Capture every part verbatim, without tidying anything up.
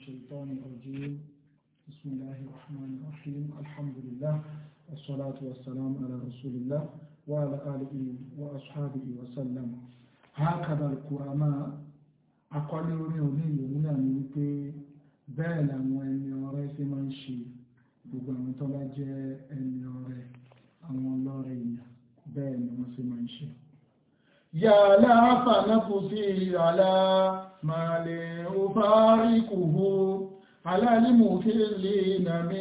الشيطان الرجيم بسم الله الرحمن الرحيم الحمد لله والصلاة والسلام على رسول الله وعلى آله وأصحابه وسلم هكذا الكرماء أقول يوني يومنا نيكي بẹ́ẹ̀ làwọn ẹni ọ̀rẹ́ sí máa ń ṣe gbogbo àwọn tó bá jẹ́ ẹni ọ̀rẹ́ àwọn ọlọ́rẹ́ èèyàn bẹ́ẹ̀ ni wọ́n sì máa ń ṣe. yàlá fànáfùsí àlá máa lè ó fáríkùhù alálìmùkílì nàmí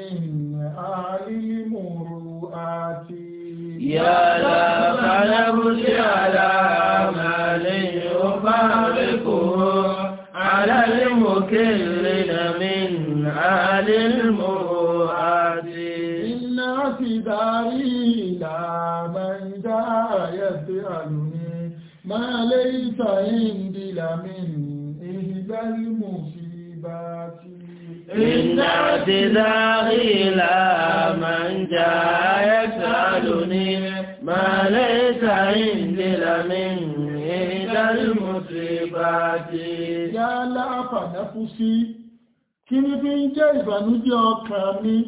àlìmùrù àti. yàlá fànáfùsí àlá máa lè ó fáríkùhù على المكلين من آل المروءات إن اعتذاري إلى من جاء يسألني ما ليس عندي لمن إحدى المصيبات إن اعتذاري إلى من جاء يسألني ما ليس عندي لمن إحدى المصيبات yálà àfàdáfúsí kí ní fi ń jẹ́ ìbànújẹ́ ọkàn mi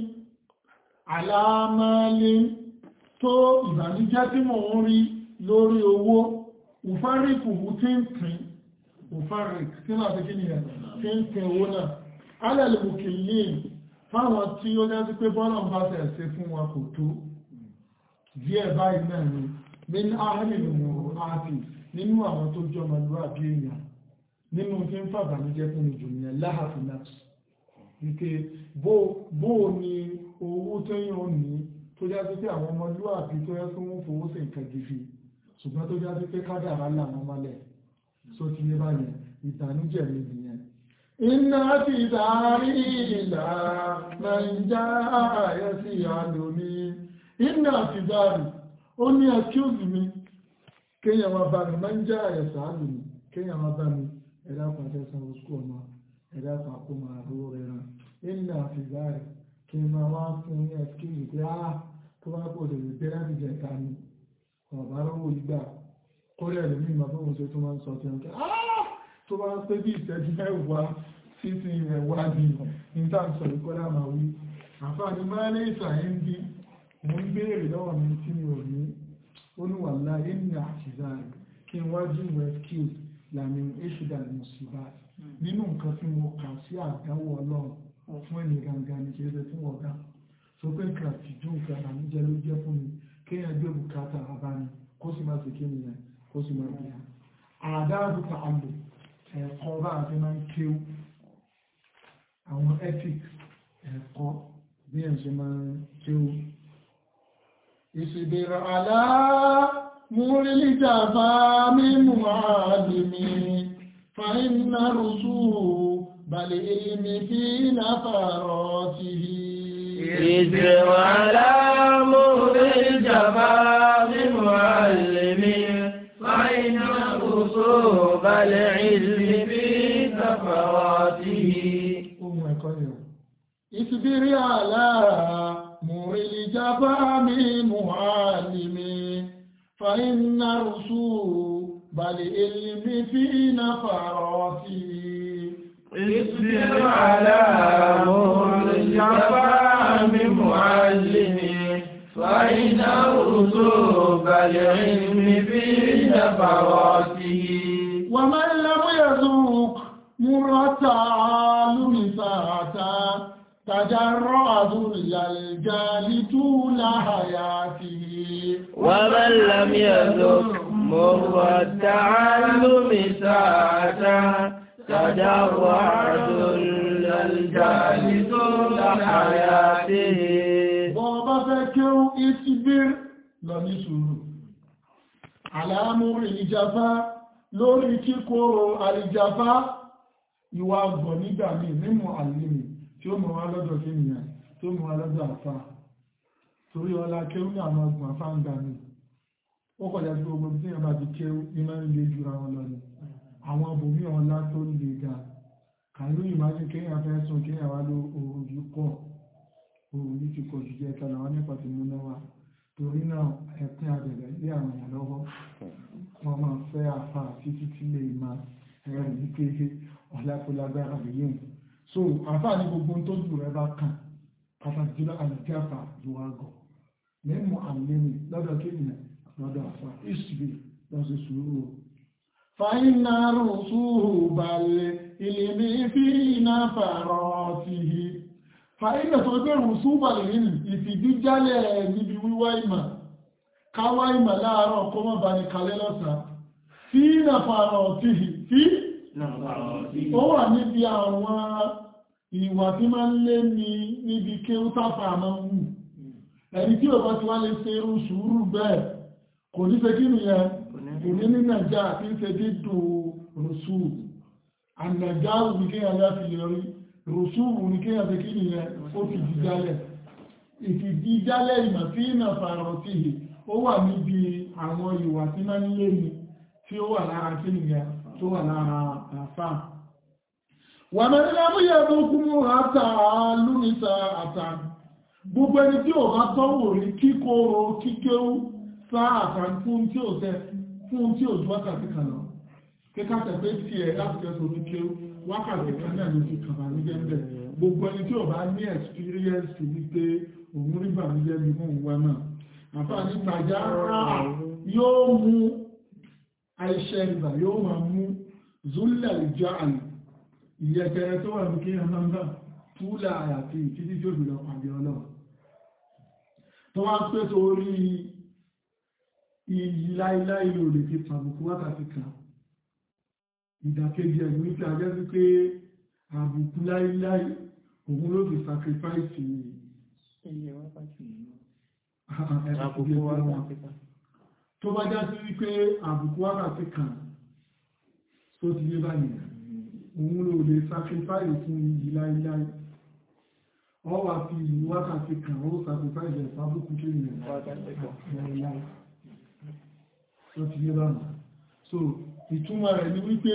àlàámálé tó ìbànújẹ́ tí mò ń rí lórí owó òfáríkù tí ń pín òfáríkù tí náà fi kí ni ẹ̀ tí ń pín owó náà alẹ́lùmùkìlì fáwọn tí ó jẹ́ sí pé bọ́nà bá tẹ̀ sí fún wọn kò tó díẹ̀ báyìí náà ni min ahìlùmù àti nínú àwọn tó jọ ọmọlúwàbí èèyàn nínú tí ń fàbà ní jẹ́ fún ìjò ní ẹláhàfin náà wípé bó ní owó tẹ́yìn ò ní tó já sí pé àwọn ọmọlúwàbí tó yẹ fún wọ́n fowó sí nǹkan gidi ṣùgbọ́n tó já sí pé kádàrá làwọn mọ́lẹ̀ só ti yé báyẹn ìtànújẹ̀ mi nìyẹn. iná ti dárí ìlà nàìjà ààyè sí àlòmí iná ti dárí ó ní accuse mi kéèyàn máa bá mi máa ń já ààyè sáàlù mi kéèyàn máa bá mi ẹ̀dá pàṣẹ sanwó skú ọmọ ẹ̀dá pàkó máa ró rẹran ilẹ̀ àfìgbáre kí n máa wá fún ní ẹ̀skíìsì pé á tó bá pò lè gbé láti jẹta ni ọ̀bá rówó ìgbà kórè rẹ̀ ní ìmọ̀ fún oṣù tó máa ń sọ tí wọ́n kẹ́ á tó bá pé bí ìṣẹ́jú mẹ́wàá títí rẹ̀ wá ní ìtàǹsọ̀ ìkọ́lá máa wí àǹfààní máa ní ìsàyẹ̀ ń bí mo ń béèrè lọ́wọ́ mi tí mi ò ní ó ní wà láyé ní àṣìzáre kí n wájú rescue láàrin èṣùdà mùsíbà nínú nǹkan tí mo kà sí àdáwọ̀ ọlọ́run fún ẹni gangan ní kéde fún ọ̀gá tó pé nǹkan àtijọ́ nǹkan àmújẹ ló jẹ́ fún mi kéèyàn gbé bùkátà abáni kó sì máa ṣèké nìyẹn kó sì máa bìyà àdáàbò tààlù ẹ̀kọ́ bá àti máa ń kéwú àwọn ethics ẹ̀kọ́ bí ẹ̀ ṣe máa ń kéwú ìṣìbẹ̀rẹ̀ àlá múrílìjà bá mímú àdìmí fàínà rùsù balẹ̀ ilmi bí láfàárọ̀ ti rí. ìṣìbẹ̀rẹ̀ àlá múrílìjà bá mímú àdìmí fàínà rùsù balẹ̀ ilmi bí láfàárọ̀ ti rí. ohun ẹ̀kọ́ ni ó ìṣìbẹ̀rẹ̀ àlá múrílìjà bá mímú àdìmí فإن رسوب العلم في نفراته اصبر على مر الجفاء معلم فإن رسوب العلم في نفراته ومن لم يذوق مر التعلم ساعة تجرع ذل الجال طول حياته ومن لم يذق مر التعلم ساعة تجرع ذل الجال طول حياته بابا فكر اصبر لنسر على مر الجفاء lórí kíkóró àlìjàfá ìwà àgbọ̀ nígbà míì mímú àlìmì tí ó mọ̀ wá lọ́dọ̀ kí nìyàn tí ó mọ̀ wá lọ́dọ̀ àfá torí ọlá kéwú ní àwọn ọgbọ̀n àfá ń gbà ní ó kọjá sí gbogbo tí ìyàn bá ti kéwú ní máa ń lè jùra wọn lọ ní àwọn ọbòmí ọlá tó ń lè ga kàlú ìmájú kéyàn fẹ́ sùn kéyàn wá ló oòrùn yìí pọ̀ oòrùn yìí ti pọ̀ jù jẹ́ ẹ̀ka làwọn nípa ti múná wa torí náà ẹ̀pín àbẹ̀rẹ̀ lé àwọn èèyàn lọ́wọ́ wọ́n máa fẹ́ àfà títí tí lè máa ẹ̀rọ ìkéhe ọ̀lápọ̀lágbára lèyìn so àǹfààní gbogbo tó jù rẹ bá kàn pàtàkì jùlọ àlùjáfà ìwà àgọ̀ mẹ́mú àmìlẹ́mì lọ́dọ̀ kéèyàn lọ́dọ̀ àfà ìṣìbì lọ́sẹ̀ sùúrù fàínà rùsùhù balẹ̀ ìlèmí fi iná fàárọ̀ ti hì fàínà tó gbé rùsùhù balẹ̀ nínú ìfìdíjálẹ̀ níbi wíwá ìmọ̀ káwá ìmọ̀ láàárọ̀ kó mọ́ bá ní kalẹ́ lọ́sà fi iná fàárọ̀ ti hì fi ó wà níbi àwọn ìwà tí máa ń lé ní níbi kéútàfà máa ń wù ẹni tí ò bá ti wá lè ṣe irú sùúrù bẹ́ẹ̀ kò ní fẹ́ kí nìyẹn kò ní ní nàìjá àti ń fẹ́ dídò rùsù ànàjá ní kéyàn láti lè rí rùsù ní kéyàn fẹ́ kí nìyẹn ó fi jíjálẹ̀ ìfìdíjálẹ̀ ìmọ̀ tí ìnà fàárọ̀ tí hì ó wà níbi àwọn ìwà tí máa ń lé ní tí ó wà lára kí nìyẹn tó wà lára àfáà wà mẹ́rin lábúyẹ̀ tó kún mú àtà lúmísà àtà gbogbo ẹni tí ò bá tọ́wò rí kíkóró kíkéwú sáà àtà fún tí ò tẹ́ fún tí ò ju wákàtí kan lọ kíkàtẹ̀ pé tí ẹ láti kẹsọ̀ ní kéwú wákàtí kan náà ló fi kàbà ní gẹ́gẹ́ gbogbo ẹni tí ò bá ní experience wípé òun rí bà ní gẹ́gẹ́ fún ìwà náà àfáàní tàjá rà yóò mú àìṣẹ́ ìgbà yóò máa mú zulẹ̀ ìjọ àlè ìyẹ̀kẹrẹ tó wà ní kíyàn náà túlà àti ìtìdí tí ó jùlọ pàdé ọlọ́run tó wá pé tó rí iyì láìláì ló lè fi tàbùkù wákàtí kan ìdàkejì ẹ̀mí wípé ajẹ́ sí pé àbùkù láìláì òun ló fi sacrifice iye wákàtí tó bá já sí wípé àbùkù wákàtí kan tó ti yé báyìí òun ló lè sacrifice fún iyì láíláí ọ wà fi ìlú wákàtí kan ó sacrifice ẹ̀ fábùkù kí ní láíláí tó ti yé báyìí so ìtumọ̀ rẹ̀ ni wípé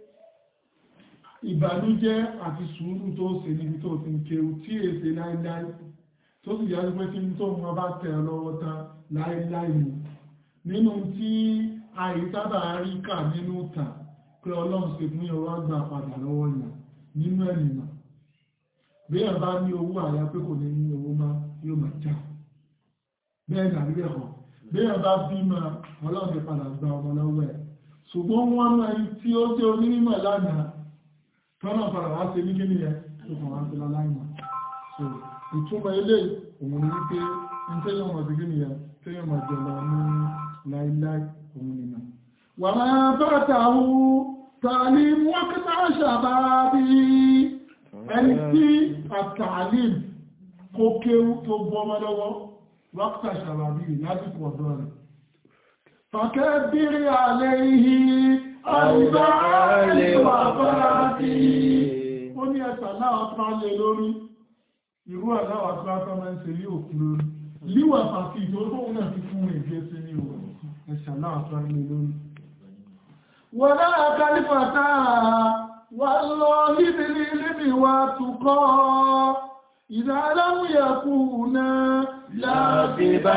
ìbànújẹ́ àti sùúrù tó ṣe níbi tó ti ń kéwú tí èsè láíláí tó sì yájú pé kí ní tó mọ́ bá tẹ̀ lọ́wọ́ tán láíláí nínú tí àìsábà rí kà nínú tà pé ọlọ́run ṣe fún ọwọ́ àgbà padà lọ́wọ́ ìyà nínú ẹ̀nìyàn bí ẹ̀ bá ní owó àyà pé kò ní ní owó má yóò máa já bẹ́ẹ̀ nàrí ẹ̀họ̀ bí ẹ̀ bá bí ma ọlọ́run padà gba ọmọ lọ́wọ́ ẹ̀ ṣùgbọ́n wọ́n mọ ẹni tí ó jẹ́ onímọ̀ lánàá tọ́nà padà wá ṣe ní kíní ẹ̀ tó kàn wá sí láláìmọ̀ so ìtumọ̀ ilé òun ní wípé ń tẹ́yọ̀ mọ̀ sí kíní ẹ̀ tẹ́yọ̀ mọ̀ jẹ̀ lọ ní láíláí òun nìyà wà máa bá tàwọn tààlìm wákàtà ṣàbábí ẹni tí àtàlìm kó kéwú tó gbọ́mọ́ lọ́wọ́ wákàtà ṣàbábí lásìkò ọ̀dọ́ rẹ̀ fàkẹ́ bírí àlẹ́ ìhì àìbá àìwà fàájì ó ní ẹ̀sà náà tán lè lórí irú àláwà tó látọ́ mẹ́ ṣe lé òkú lórí líwà fàájì tó tó náà ti fún ìgbé sí ní ẹ̀sà náà tán lè lórí wọ́lá kálífàtà wà lọ níbi níbi wà tukọ́ ìdáláwùyẹ̀kú náà láti bá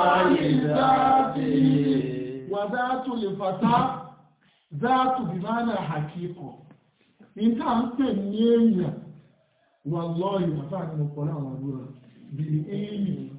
àìdáàtì wà dáàtù lè fàtà dáàtù bí máa náà àkíkọ̀ ìta ń pè ní èèyàn wà lọ ìwàfà ní ọ̀pọ̀lá àwọn àbúrà bí èèyàn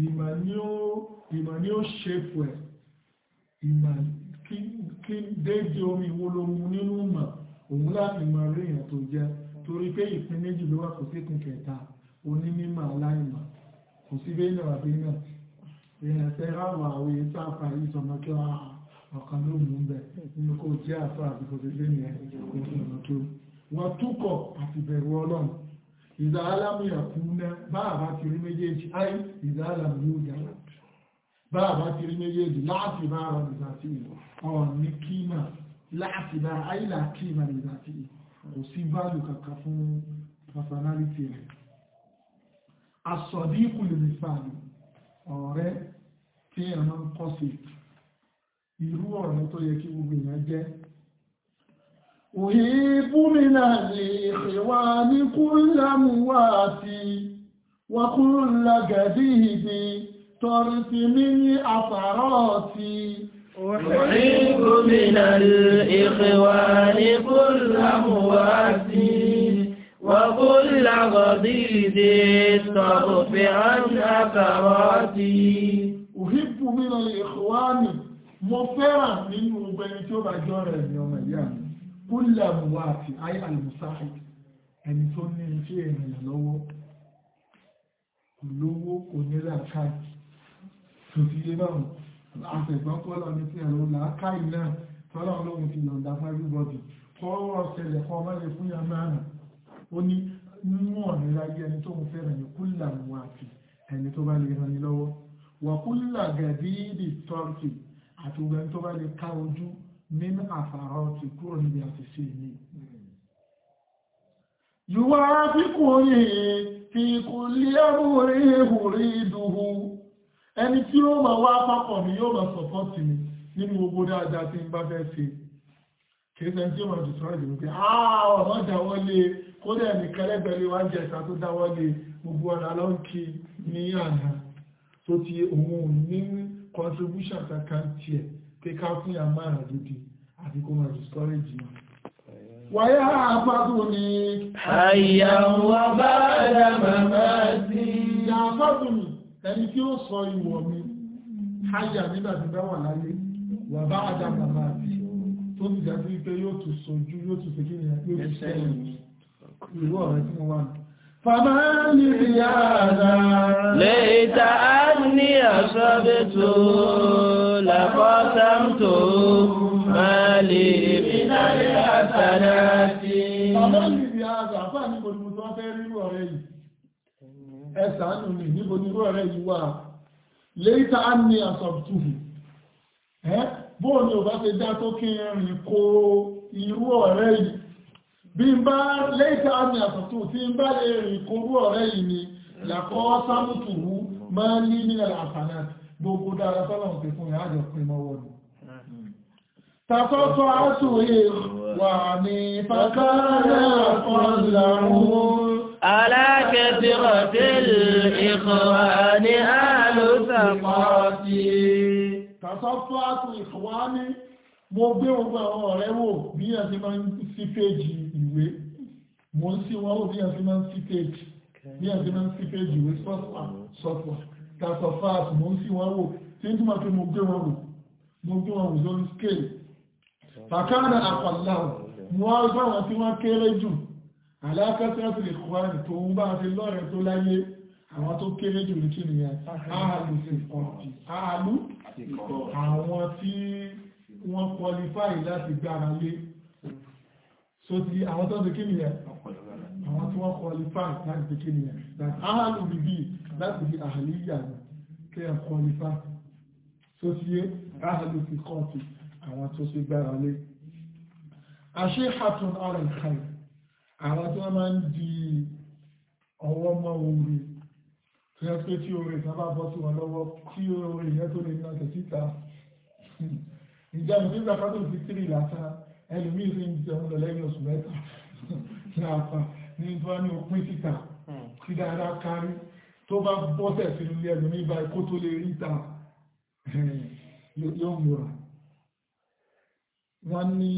ìmà ní ó ṣẹ́fù ẹ̀ ìmà kí déédé omi wo ló mú nínú mọ̀ òun láti mọ rí èèyàn tó jẹ́ torí pé ìpín méjì ló wà kò sí ìpín kẹta onímọ̀ aláìmọ̀ kò sí bẹ́ẹ̀ náà bí náà èèyàn tẹ́ ráwọ̀ àwọn èyí sáfà yìí sọmọ kí ọkàn ló mú bẹ̀ nínú kò jẹ́ àfà àti kò sí lé ní ẹ̀ wọ́n túkọ̀ àti bẹ̀rù ọlọ́run ìdá alámúyà kú ná bá àbá ti rí méjèèjì áì ìdá alámúyà dára bá àbá ti rí méjèèjì láti bá ara nìgbà tí ọ̀rọ̀ ní kíma láti bá àìlà kíma nìgbà tí kò sí báàlù kàkà fún personality rẹ̀ asọ̀dí ìkùlù nìfààní ọ̀rẹ́ tí a máa ń kọ́ sí irú ọ̀rẹ́ tó yẹ kí gbogbo èèyàn jẹ́ أحب من الإخوان كل موات وكل جديد طرف من أثرات أحب من الإخوان كل موات وكل غضيض الطرف عن أثراته أحب من الإخوان مفرا من بين توبة جورة يوم اليوم كل موافي أي المصاحب أن تنين فيه من اللوو اللوو كنيلا كاي تفيدهم àtẹ̀gbọ́n tó lọ ní tí ẹ̀rọ làákà iná tọ́lọ̀ lóhun ti yọ̀ǹda fún everybody kọ́rọ̀ ṣẹlẹ̀ kọ́ mọ́lẹ̀ fún ya márùn ó ní mú ọ̀nà láyé ẹni tó ń fẹ́ràn ní kúlà mú àti ẹni tó bá lè ràn ní lọ́wọ́ wà kúlà gẹ̀díìdì tọ́rkì àti ọgbẹ̀ni tó bá lè ká ojú nínú àfàrọ̀ ti kúrò níbi àti ṣe ní yíwá fíkùnrin fi kúlé múrí hùrí ìdúhù ẹni tí ó máa wá pápọ̀ mi yóò máa sọ̀pọ̀tì mi nínú gbogbo dáadáa tí ń bá fẹ́ ṣe kìí tí ó máa jù sọ́rọ̀ ìdìbò pé àà ọ̀nà dáwọ́lé kódà ní kẹlẹ́gbẹ̀lẹ́ wá jẹ́ ìta tó dáwọ́lé gbogbo ọ̀nà lọ́nkí ní àná tó ti òun ní contribution kankan tí ẹ̀ pé ká fún ya máa gidi àti kó máa jù sọ́rọ̀ ìdìbò wáyé àpapọ̀ ní àyàwó bá dámàmá sí àpapọ̀ ní ẹni tí ó sọ ìwọ̀ mi háyà nígbà tí bá wà láyé wà bá àdàmà máa bí tó ti jà sí pé yóò tún sojú yóò tún sèkí ni yóò tún sẹ́yìn ìlú ọ̀rẹ́ tí mo wà ní. fàmà ní ìyá àdá. lẹ́yìntà á ní àṣọ́bẹ̀tò làkọ́sàmtò máa lè mìíràn àtàrà sí. fàmà ní ìyá àdá fà ní gbogbo tó fẹ́ rí ọ̀rẹ́ yìí. ẹ̀sánù mi níbo ní irú ọ̀rẹ́ yìí wà léítà á ní àsọ̀tùhù ẹ́ bóò ni ò bá ṣe dá tó kí rìn kó irú ọ̀rẹ́ yìí bí n bá léítà á ní àsọ̀tùhù tí n bá lè rìn kó irú ọ̀rẹ́ yìí ni làkọ́ sámùtùhù máa ní ní àfààní gbogbo dára tọ́lọ̀ ń pè fún ìyá àjọ pé mọ́wọ́ ni tàtọ́tọ́ àtúwé wà ní pàkàrà ọ̀làrún على كثرة الإخوان آل ثقاتي تصفات إخواني mo gbé ogun àwọn ọ̀rẹ́ wò bí i àti máa ń sí péjì ìwé mo ń sí wọn wò bí i àti máa ń sí péjì bí i àti máa ń sí péjì ìwé software tasofat mo ń sí wọn wò tí ń túnmọ̀ pé mo gbé wọn wò mo gbé wọn wò lórí scale fàkánà àpàláwò mo wá gbá wọn tí wọ́n kéré jù alákẹ́sẹ́sì lè kọ́ ẹni tó ń bá fi lọ́rẹ̀ tó láyé àwọn tó kéré jù ní kí ni ẹ ààlù sí ọ̀tí ààlù àwọn tí wọ́n qualify láti gbára lé so ti àwọn tó ń kí ni ẹ àwọn tí wọ́n qualify láti kí ni ẹ ààlù bíbí láti bí àhàlíyà kí ẹ qualify so ti yé ààlù sí ọ̀tí àwọn tó ṣe gbára lé àṣíhàtún ara ìkàlẹ̀ àwọn tí wọ́n máa ń di ọwọ́ mọ́ orí tí wọ́n pé tí orí ìsábà bọ́ sí wọn lọ́wọ́ tí orí ìyẹ́ tó lè náà tẹ̀síta ìjẹun tí ìgbàkátò fi tírì lásán ẹlùmí sí ń jẹun lọ lẹ́yìn oṣù mẹ́ta ní àpá ní tó ní òpin síta kí dáadáa kárí tó bá bọ́sẹ̀ sí ilé ẹlùmí bá ikó tó lè rí ta yóò múra wọ́n ní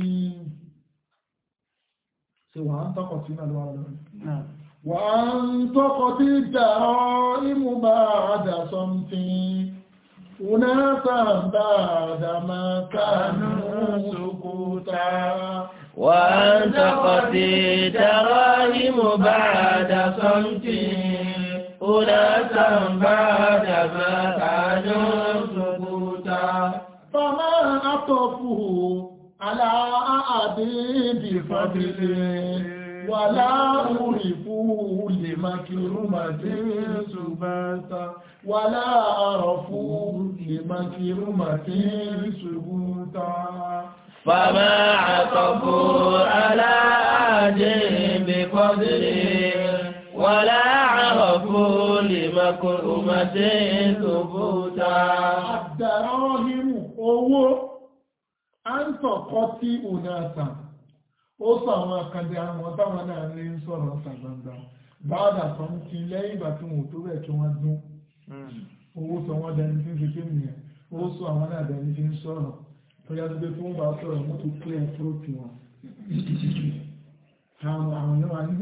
ṣe wà ń tọ́kọ̀ sí náà lọ́wọ́ lọ́rọ̀ wà ń tọ́kọ̀ tí dàrọ́ ìmú bá àdà sọmtín unasa bá àdà máa kánú sókúta wà ń tọ́kọ̀ tí dàrọ́ ìmú bá àdà sọmtín unasa bá àdà máa kánú sókúta fọ́mọ́ àtọ́fù على أعدين بفضل ولا أعرفوا لمكرمة سباتا ولا أعرفوا لمكرمة سبوتا فما عطفوا على أعدين بفضل ولا عرفوا لمكرمة سبوتا الدراهم هو a ń tọ̀kọ́ tí òní àtà ó sọ àwọn akadẹ àwọn táwọn náà lè ń sọ̀rọ̀ ọ̀sà gbangba báadà sọ ń ti lẹ́yìn ìgbà tí wọ́n tó rẹ̀ kí wọ́n dún owó sọ wọ́n dẹni tí ń fi kí nìyẹn ó sọ àwọn náà dẹni tí ń sọ̀rọ̀ tó yá gbé tí wọ́n bá sọ̀rọ̀ mú tó clear throat wọn àwọn àwọn náà wà ní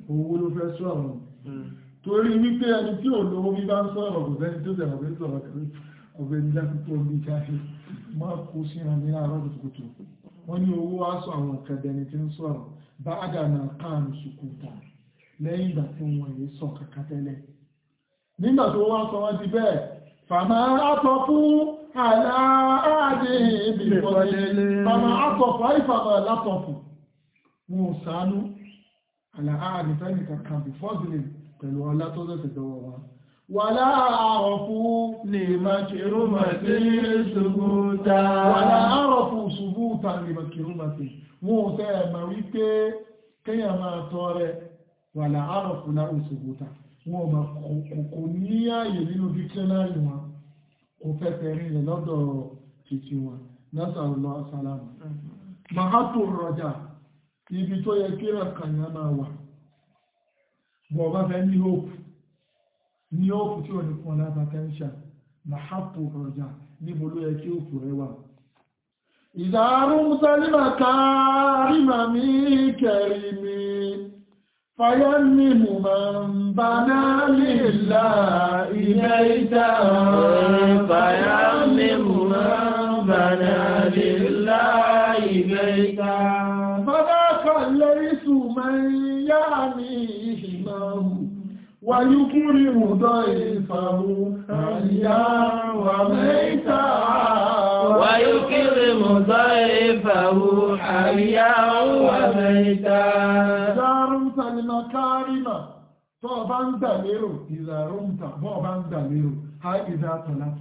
owó ló fẹ́ sọ̀rọ̀ torí wípé ẹni tí ò lówó bí bá ń sọ̀rọ̀ kò sẹ́ni tó tẹ̀wọ̀ pé sọ̀rọ̀ tẹ̀lé ọ̀gbẹ́ni lákòókò omi káfí máa kó sí ọmọ ní àárọ̀ kùtùkùtù wọ́n ní owó wá sọ àwọn ọ̀kẹ́dẹni tí ń sọ̀rọ̀ bá àdànà káàrùn sùkúta lẹ́yìn ìgbà tí wọ́n yìí sọ kàkà tẹ́lẹ̀ nígbà tó wá sọ wọ́n ti bẹ́ẹ̀ fàmà àtọ̀ fún àlàáàdé ìbìkọ̀lẹ̀ fàmà àtọ̀ fún àìfàmà látọ̀fù wọn ò sánú àlàáàdé fẹ́ni kankan bí fọ́dìlì pẹ̀lú ọlá tó lọ́sẹ̀ dọ́wọ́ wọn wà láàárọ̀ fún lè máa kèrò máa tí ṣubúta wà láàárọ̀ fún ṣubúta lè máa kèrò máa tí wọn ò tẹ́ ẹ̀mà wípé kéèyàn máa tọrẹ wà láàárọ̀ fún láì ṣubúta wọn ma kò ní ààyè nínú dictionary wọn kò fẹ́ tẹ̀rí rẹ̀ lọ́dọ̀ títí wọn násàrùlọ asálàmù mahato rọjà ibi tó yẹ kí ràkànyà máa wà bọ̀ bá fẹ́ ní hope ní hope tí ó ní fún ọlá potential mahato rọjà níbo ló yẹ kí hope rẹ wà ìdárún sálímà káàrímà mí kẹrìmí فيمم من بنى لله بيتا فيمم من بنى لله بيتا فذاك ليس من يعنيه ماه ويكرم ضيفه حيا وميتا ويكرم ضيفه حيا وميتا المكارم طبعا دليرو إذا رمت طبعا دليرو هاي إذا طلبت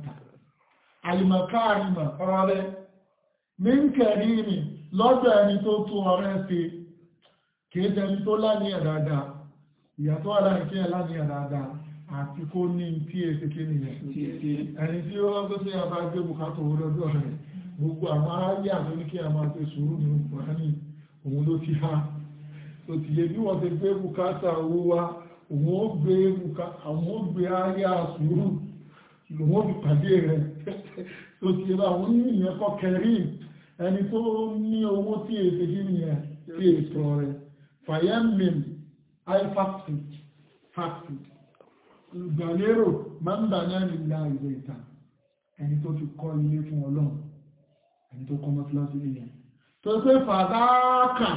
المكارم قال من كريم lọ́dọ̀ ẹni tó tún ọ̀rẹ́ sí kìí tẹni tó láníyàn dáadáa ìyàtọ̀ aláìkí ẹ̀ láníyàn dáadáa àti kó ní tí è ṣe kí nìyàn ẹni tí ó rọ́gbọ́ sí àbá gbé bùkátà orọ́dọ̀ rẹ̀ gbogbo àwọn aráyé àmì kí a máa ṣe sùúrù ní ọ̀pọ̀ òun ló ti ha tó ti yẹ bí wọ́n ti gbé bùkátà owó wá òun ó gbé àwọn ó gbé ayé àsùúrù lòun ó fi pàdé rẹ̀ tó ti yẹ bá àwọn oníyàn kọ́ kẹrin ẹni tó ní owó tí èsè kí nìyẹn tí èsọ rẹ̀ fàyẹ́mìn àìfàkì fàkì ìgbàlérò máa ń bà ní àìlà ìwé ìta ẹni tó ti kọ́ ilé fún ọlọ́run ẹni tó kọ́ mọ́sílásí nìyẹn tó pé fàdákà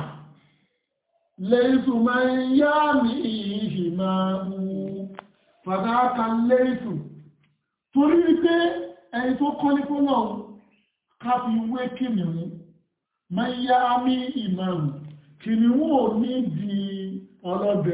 lẹ́ìsù máa ń yá ní ìhì máa mú fàdákà lẹ́ìsù torí pé ẹni tó kọ́ ní fún náà ká fi wé kìnnìún máa ń yá ní ìmọ̀rù kìnnìún ò ní di ọlọ́dẹ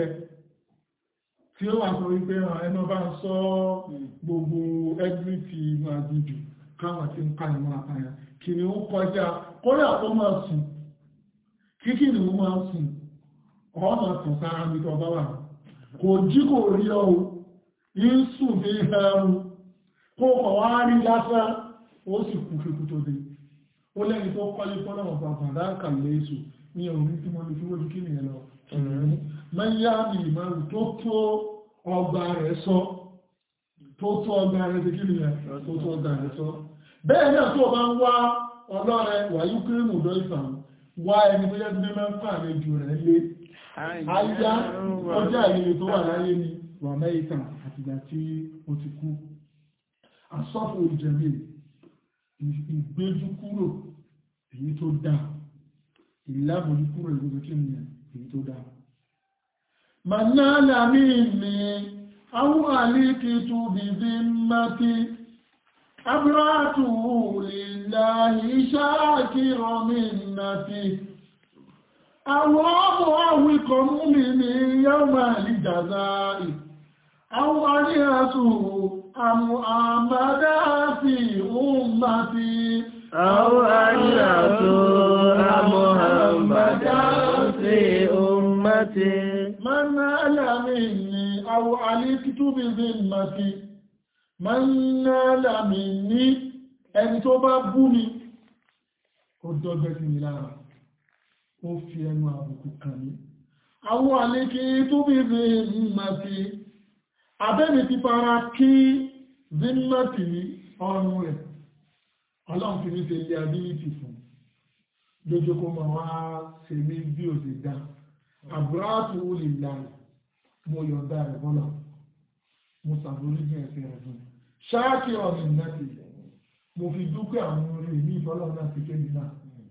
tí ó wà sọ wípé ẹnu bá ń sọ gbogbo ẹgbẹ́ ti inú àjíjù káwọn tí ń ká ìmọ̀ àpáyà kìnnìún kọjá kórí àpọ́ máa sùn kí kìnnìún máa sùn ọ̀nà tó sára ní ọba wà kò jí kò rí ọ̀hún ìsùn bí ẹrù kó kọ̀ wá rí lásán ó sì kú fi kú tó dé ó lẹ́ni tó kọ́lé fọ́nà ọ̀pọ̀ àpàdákà lẹ́sù ní òní tí mo lè fi wójú kí nìyẹn lọ mẹ́yà ní ìmọ̀rù tó tó ọgbà rẹ̀ sọ tó tó ọgbà rẹ̀ sí kí nìyẹn tó tó ọgbà rẹ̀ sọ bẹ́ẹ̀ náà tó bá ń wá ọlọ́rẹ̀ wàyú kírìmù dọ́ ìfàn wá ẹni tó jẹ́ bí mẹ́fà àlejò rẹ̀ lé ayá ọjọ́ ìrìn tó wà láyé ni wà mẹ́ìtà àtìgbà tí ó ti kú asọ́fò ìjẹ̀mí ìgbéjú kúrò èyí tó dá ìlàbòjú kúrò ìgbójú kí ni èyí tó dá manala minni àwọn àlékìtù bìbí mati abúrátù lillahi shakira minnati àwọn ọmọ àwíkọ̀ mú mi ní yawma al-jazaa'i àwọn àríyàtù àmù àmàdá sí ummati àwọn àríyàtù àmù àmàdá sí ummati man nala minni aw aliktu bi zimmati man nala minni ẹni tó bá bú mi ó dọ́gbẹ́ sí mi lára ó fi ẹnu àbùkù kàn mí àwọn àlékí tó bí zimmati abẹ́mi ti fara kí zimmati ọrùn rẹ̀ ọlọ́run fi ní ṣe ilé ability fún lójú kó mọ̀ wá ṣe mí bí ó ṣe dá àbúrátù lè láì mo yọ̀ǹda rẹ̀ bọ́lá mo sàbórí ní ẹ̀sẹ̀ rẹ̀ fún ṣáàkì ọ̀nà ìnáti mo fi dúpẹ́ àwọn orí ní ìfọ́lọ́ náà ti kéde náà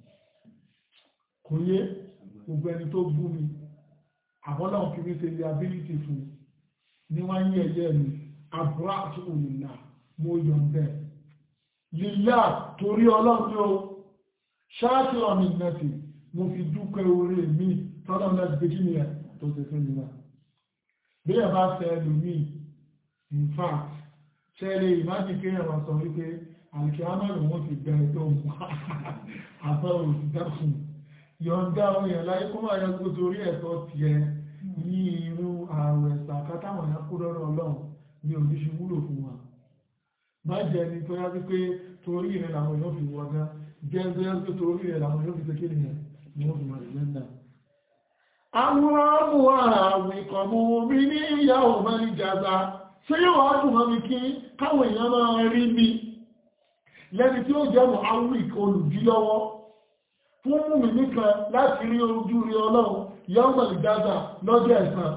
kò yé gbogbo ẹni tó bú mi àbọ́lá òkèrè ṣe di ability fún ní wọ́n yí ẹ̀yẹ́ mi àbúrá àti òmìnira mo yọ̀ǹda lílá torí ọlọ́run ó ṣáàkì ọ̀nà ìnáti mo fi dúpẹ́ orí mi tọ́lọ́ náà ti kéde náà tó ṣe fún mi náà bí ẹ bá fẹ́ lómi in fact ṣẹlẹ̀ ìmájì kéèyàn wà sọ wípé alìkíámọ́lù wọ́n ti bẹ̀rẹ̀ tó mú àfẹ́rò ìdákùn yọ̀ǹda ohun èèyàn láyé kó máa yọgbó torí ẹ̀tọ́ ti ẹ ní irú ààrẹ sàkátàwọn ya kó lọ́rọ̀ ọlọ́run ní oníṣu wúlò fún wa má jẹ́ ni tó yá wípé torí rẹ̀ làwọn yóò fi wọ́gá jẹ́ tó yá wípé torí rẹ̀ làwọn yóò fi tẹ́kẹ́ nìyẹn ni wọ́n fi mọ̀ ìjẹ́ náà àwọn ọmọ àwìn kọ̀mù orí ní ìyàwó mẹ́rin jàzá ṣe yóò wá dùn mọ́mí kí káwọn èèyàn máa rí mi lẹ́ni tí ó jẹ́ mọ̀ àwìn olùdílọ́wọ́ fún mú mi nìkan láti rí ojú rí ọlọ́run ìyàwó mẹ́rin jàzá lọ́jọ́ ẹ̀san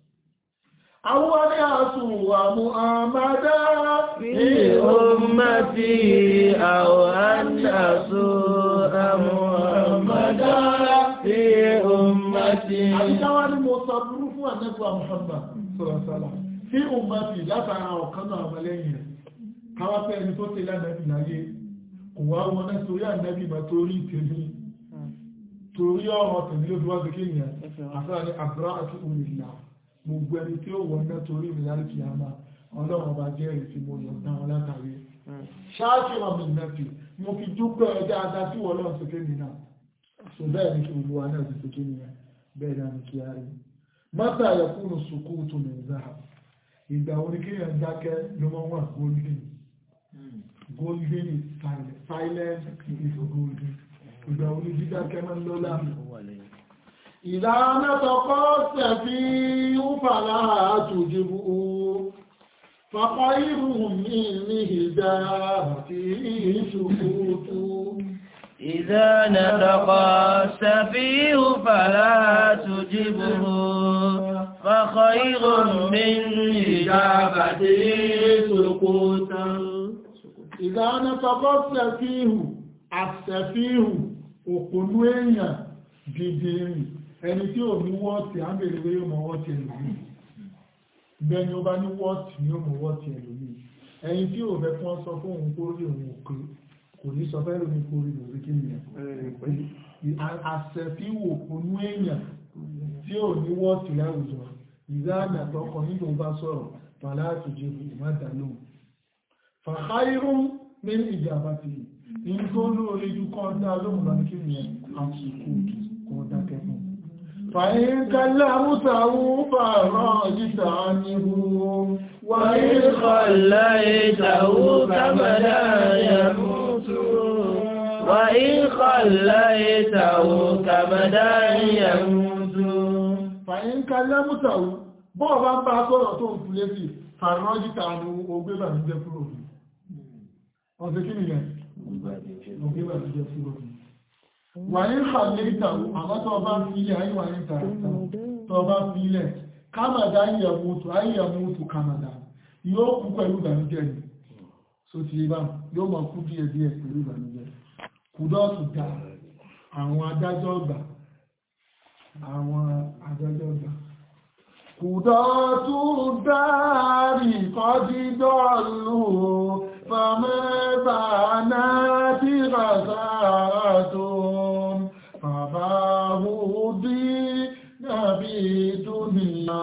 àwọn ní àṣùn àmú àmàdá fi ummati àwọn àṣùn àmú àmàdá fi ummati. Àbíkáwá ní mo sọ burú fún ànẹ́gbà Muhammad sọ̀rọ̀sọ̀lá fi ummati látara ọ̀kan náà ọmọlẹ́yìn rẹ̀. Káwá pé ẹni tó tẹ́lẹ̀ ànẹ́bì láyé, kò wá wọn náà torí ànẹ́bì máa torí tèmi. Torí ọ̀rọ̀ tèmi ló fi wá sí kéèyàn, àfẹ́rẹ́ ní àbúrá àti òmìnira. Gbogbo ẹni tí ó wọ́n náà torí ìrìnàrí kìí àmà ọlọ́run ọba jẹ́ ìfì mo yọ̀ náà látàrí. Ṣáàkì ọmọ ìnàfì, mo fi dúpẹ́ ẹjá adá tí wọ́n lọ́n sókè nìyàn. So bẹ́ẹ̀ ni kí olú wa náà ti sókè nìyàn, bẹ́ẹ̀ náà ni kí a rí. Mọ́tà yẹkúrò sùkú tó lè záà. Ìgbà orí kí yẹn dákẹ́ ló mọ́ wà golden. Golden is silent. Silent is golden. Ìgbà orí dídákẹ́ máa ń lọ́lá. ìlànà tọkọ́ sẹ̀fí fàlá àtòjìbò fàkọ́ ìrùn ní ní ìdá àti ìṣòkòtò. إذا نطق السفيه فلا تجبه فخير من إجابته سكوتا. إذا نطق السفيه السفيه òpònú èèyàn gidi ẹni tí ò ní wọ́ọ̀tì á bèèrè pé yóò mọ̀ wọ́ọ̀tì ẹlòmí bẹ́ẹ̀ni ó bá ní wọ́ọ̀tì ni ó mọ̀ wọ́ọ̀tì ẹlòmí ẹni tí ò fẹ́ fún sọ fún òun kó rí òun òkè kò ní sọ fẹ́ lómi kó rí lórí kí ni àṣẹ̀fíwò òpònú èèyàn tí ò ní wọ́ọ̀tì láwùjọ ìdáàdà tọkọ nínú bá sọ̀rọ̀ pàlá àtòjì ìmọ̀dàlóhùn fàkáírún ní ìjàmbá ti ní tó lórí ju kọ́ńdá lóhùn lọ kí ni àṣìkò kò dákẹ́ fún. fàyín kálá mútàwó fàárọ̀ ìta níhu وإذ خليته كمدا يموت وإذ خليته كمدا يموت. fàyín kálá mútàwó bọ́ọ̀ bá ń bá sọ̀rọ̀ tó ń fúlé sí fàárọ̀ ìta ní ogbé bà ní jẹ́ kúrò ọ̀sẹ̀ kí nìyẹn ogbé bà ní jẹ́ kúrò wà ní ìkàlẹ̀ ìtàwó àmọ́ tó bá fi ilẹ̀ ayé wà ní ìtàrà tó bá fi ilẹ̀ kàmàdà ayẹ̀mútù ayẹ̀mútù kàmàdà yóò kú pẹ̀lú ìbànújẹ́ ni so ti ibá yóò mọ̀ kú díẹ̀ díẹ̀ pẹ̀lú ìbànújẹ́ kùdọ́ọ̀tù dá àwọn adájọ́ ọgbà àwọn adájọ́ ọgbà kùdọ́ọ̀tù dárì kọjídọ́ọ̀lù فَمَبَعْنَا بِغَزَاتُمْ فَبَاهُدِي نَبِي دُنْيَا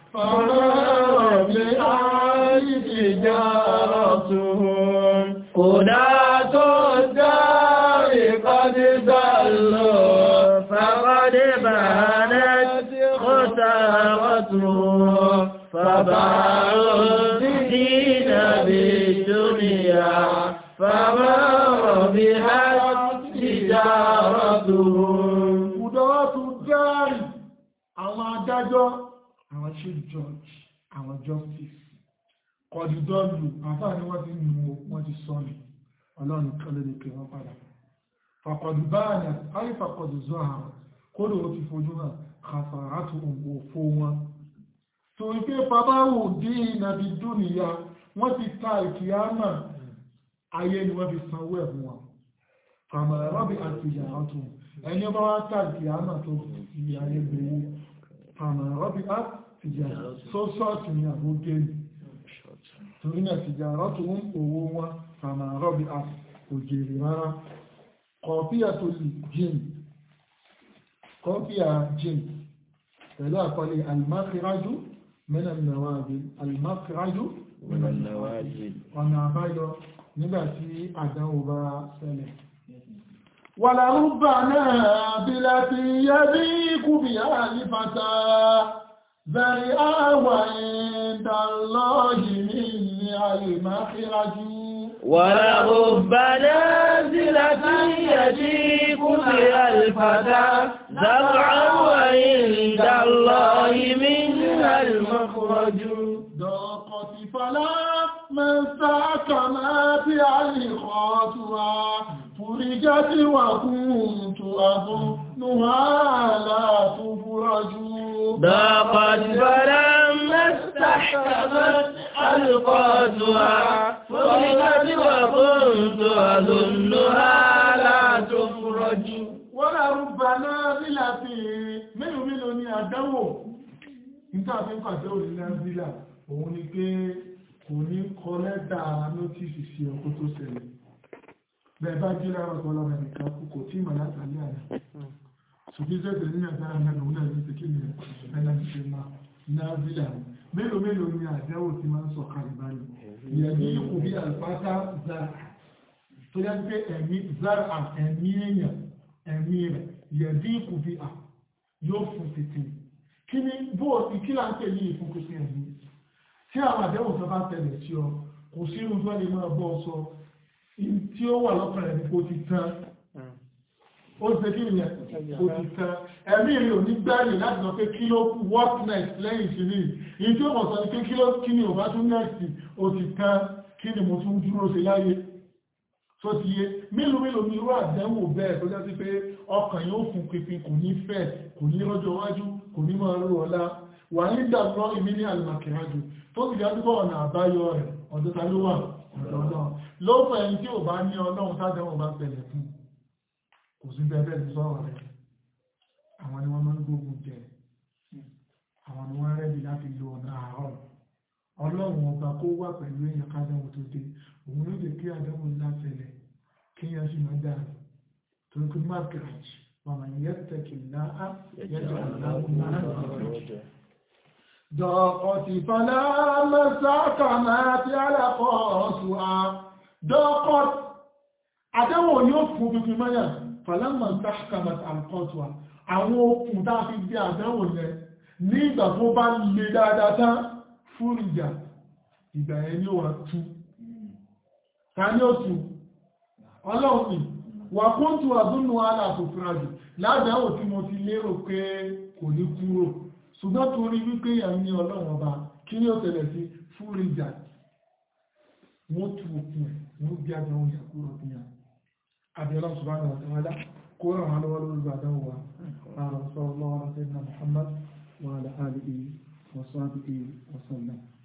فَمَرَبِعَيْ تِجَارَتُهُمْ قُنَاتُ الدَّارِ قَدْ ضَلُّوا فَقَدْ بَانَتْ خَسَارَتُهُمْ فَبَاعُوا الدِّينَ بِالدُّنْيَا فَمَا رَبِحَتْ تِجَارَتُهُمْ. Kùdọ́ọ̀tù jáàrì àwọn adájọ́, àwọn chief judge, àwọn justice, kọ̀dùdọ́lù, àfáà ni wọ́n ti ní wọ́n ti sọ́nù, ọlọ́run kan lè pè wọ́n padà. Fàkọ̀dù báyà, ayé fàkọ̀dù zọ́ àwọn, kódò ó ti fojú hàn, kàfàrátù òfò wọn. torí pé fàbáwò dí ìnàbí dúnìyà wọ́n ti ta ìkìyàmà ayé ni wọ́n fi sanwó ẹ̀fún wọn àmàrà rọ́bì àti ìyàrá tó ẹni ọba wá ta ìkìyàmà tó fi ayé gbowó àmàrà rọ́bì àti ìyàrá tó sọ́ọ̀tì ní àgbógéni torí náà ti ìyàrá tó ń owó wọn àmàrà rọ́bì àti òjèrè rárá kọ̀ọ̀píà tó lè jìn kọ̀ọ̀píà jìn pẹ̀lú àkọlé alimákirájú mẹ́nà nàwáàdì alimákirájú mẹ́nà nàwáàdì ọ̀nà àbáyọ nígbàtí àdánwò bá ṣẹlẹ̀ wà lárúbà náà bí láti yẹ bí kú bí àlìfàtà bẹ̀rẹ̀ àwà ìdàlọ́yì ní alimákirájú ولرب نازلة يجيك بها الفتى زرعا وعند الله منها المخرج ضاقت فلا مساك ما بعلقاتها فرجت وكنت أظنها لا تفرج ضاقت فلما استحكمت ألقاتها فرجت وكنت أظنها لا تفرج ولرب نازلة mélòó mélòó ni àdánwò nígbà tí ń pàṣẹ òní nàìjíríà òun ni pé kò ní kọ lẹ́tà nótìsì sí ọkọ̀ tó ṣẹlẹ̀ bẹ́ẹ̀ bá jí lára ọ̀pọ̀lọpọ̀ ẹnìkan kú kò tí mọ̀ látàlẹ́ àná ṣùgbọ́n ní àgbára mẹ́rin òun náà ní kí ni ẹ̀nà ṣe máa nàìjíríà mélòó mélòó ni àdánwò tí máa ń sọ kàrìbáyì ìyẹ̀dí ikú bí àlùpàtà zara tó yẹ pé ẹ̀mí zara ẹ̀mí èèyàn ẹ̀mí rẹ̀ ìyẹ̀dí ikú bí à yóò fún tètè kí ni bóòtù kí là ń pè ní ìfúnkúsí ẹ̀mí tí àwọn àdánwò tó bá tẹ̀lẹ̀ sí ọ kò sí irun tó lè máa bọ́ sọ tí ó wà lọ́kàn rẹ̀ ní kò ti tán ó ṣe kí nìyẹn kò ti tán ẹ̀mí rẹ̀ ò ní gbáyè láti sọ pé kí ló kú what next lẹ́yìn sí ní ìyí tí ó mọ̀ sọ ní pé kí ló kí ni ò bá tún next ó ti tán kí ni mo tún dúró sí láyé tó ti yé mélòó mélòó ni irú àdánwò bẹ́ẹ̀ tó jẹ́ sí pé ọkàn yóò fún pínpín kò ní fẹ́ kò ní lọ́jọ́ iwájú kò ní máa rú ọlá wà ní ìdàgbọ́ ìmí ní àlùmọ̀kìrájù tó sì dájú pọ̀ ọ̀nà àbáyọ rẹ̀ ọ̀dọ́ ta ló wà ọ̀dọ́ náà ló fẹ́ ẹni tí ò bá ní ọlọ́run tádánwò bá bẹ̀rẹ̀ fún kò sí bẹ́ẹ̀ sí sọ́rọ̀ rẹ̀ àwọn ni wọ́n máa ń gbógun jẹ àwọn ni wọ́n rẹ́bì láti lo ọ̀nà àárọ̀ ọlọ́run ọba kó wà pẹ̀lú èèyàn kádánwò tó dé òun ló jẹ́ kí àdánwò ńlá ṣẹlẹ̀ kí yẹn sì máa dáa torí pé mákìrájì wà máa yẹ tẹ̀kì láà yẹ́jọ́ aláwọ̀ ضاقت فلا مساك ما في علاقاتها ضاقت àdánwò yóò fún fífí mẹ́yà فلما استحكمت علاقاتها àwọn okùn tá fi gbé àdánwò yẹn ní ìgbà tó bá lè dáadáa tán fún ìjà ìgbà yẹn ni ó wà tú ta ní ó tú ọlọ́run ni wà kún tó àdúnnù aláàtòfúrájù ládánwò tí mo ti lérò pé kò ní kúrò ṣùgbọ́n torí wípé yà ní ọlọ́run ọba kí ní ó tẹ̀lẹ̀ sí fún ìjà wọ́n tú òkun ẹ̀ wọ́n bí àdánwò yà kúrò ní à àbíọ́lá subhanahu wa ta'ala kó ràn wá lọ́wọ́ lórí àdánwò wa àrùn sọ́rọ̀ lọ́wọ́